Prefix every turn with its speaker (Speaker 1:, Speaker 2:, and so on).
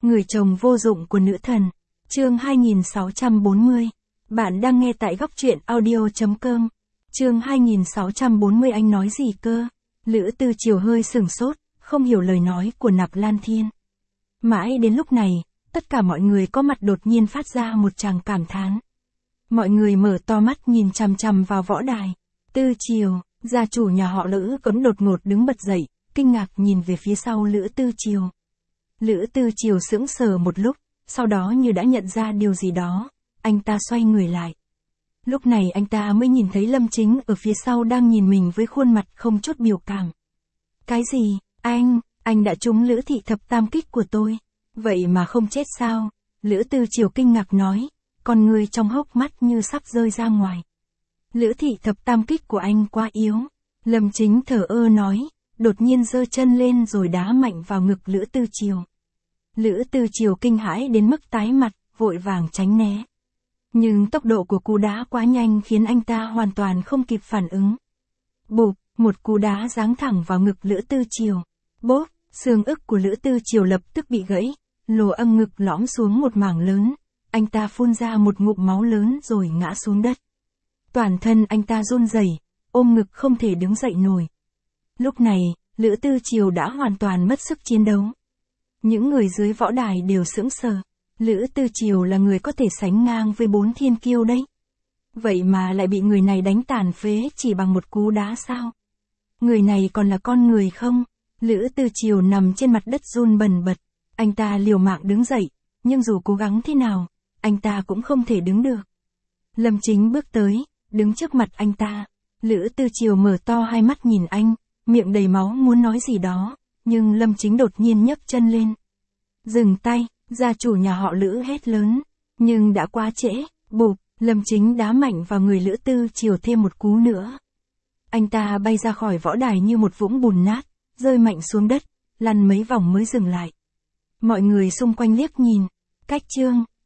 Speaker 1: Người chồng vô dụng của nữ thần. Chương 2640. Bạn đang nghe tại góc truyện audio.com. Chương 2640. Anh nói gì cơ? Lữ Tư Chiều hơi sửng sốt, không hiểu lời nói của Nạp Lan Thiên. Mãi đến lúc này, tất cả mọi người có mặt đột nhiên phát ra một tràng cảm thán. Mọi người mở to mắt nhìn chằm chằm vào võ đài. Tư Chiều, gia chủ nhà họ Lữ Cấm đột ngột đứng bật dậy, kinh ngạc nhìn về phía sau Lữ Tư Chiều. Lữ Tư Chiều sững sờ một lúc, sau đó như đã nhận ra điều gì đó, anh ta xoay người lại. Lúc này anh ta mới nhìn thấy Lâm Chính ở phía sau đang nhìn mình với khuôn mặt không chút biểu cảm. Cái gì, anh đã trúng Lữ thị thập tam kích của tôi, vậy mà không chết sao? Lữ Tư Chiều kinh ngạc nói, con người trong hốc mắt như sắp rơi ra ngoài. Lữ thị thập tam kích của anh quá yếu. Lâm Chính thở ơ nói, đột nhiên giơ chân lên rồi đá mạnh vào ngực Lữ Tư Chiều. Lữ Tư Chiều kinh hãi đến mức tái mặt, vội vàng tránh né. Nhưng tốc độ của cú đá quá nhanh khiến anh ta hoàn toàn không kịp phản ứng. Bụp, một cú đá giáng thẳng vào ngực Lữ Tư Chiều. Bốp, xương ức của Lữ Tư Chiều lập tức bị gãy, lỗ âm ngực lõm xuống một mảng lớn. Anh ta phun ra một ngụm máu lớn rồi ngã xuống đất. Toàn thân anh ta run rẩy, ôm ngực không thể đứng dậy nổi. Lúc này, Lữ Tư Chiều đã hoàn toàn mất sức chiến đấu. Những người dưới võ đài đều sững sờ. Lữ Tư Chiều là người có thể sánh ngang với 4 thiên kiêu đấy. Vậy mà lại bị người này đánh tàn phế chỉ bằng một cú đá sao? Người này còn là con người không? Lữ Tư Chiều nằm trên mặt đất run bần bật. Anh ta liều mạng đứng dậy, nhưng dù cố gắng thế nào, anh ta cũng không thể đứng được. Lâm Chính bước tới, đứng trước mặt anh ta. Lữ Tư Chiều mở to hai mắt nhìn anh, miệng đầy máu muốn nói gì đó, nhưng Lâm Chính đột nhiên nhấc chân lên. Dừng tay, gia chủ nhà họ Lữ hét lớn, nhưng đã quá trễ. Bụp, Lâm Chính đá mạnh vào người Lữ Tư Chiều thêm một cú nữa. Anh ta bay ra khỏi võ đài như một vũng bùn nát, rơi mạnh xuống đất, lăn mấy vòng mới dừng lại. Mọi người xung quanh liếc nhìn, cách chương.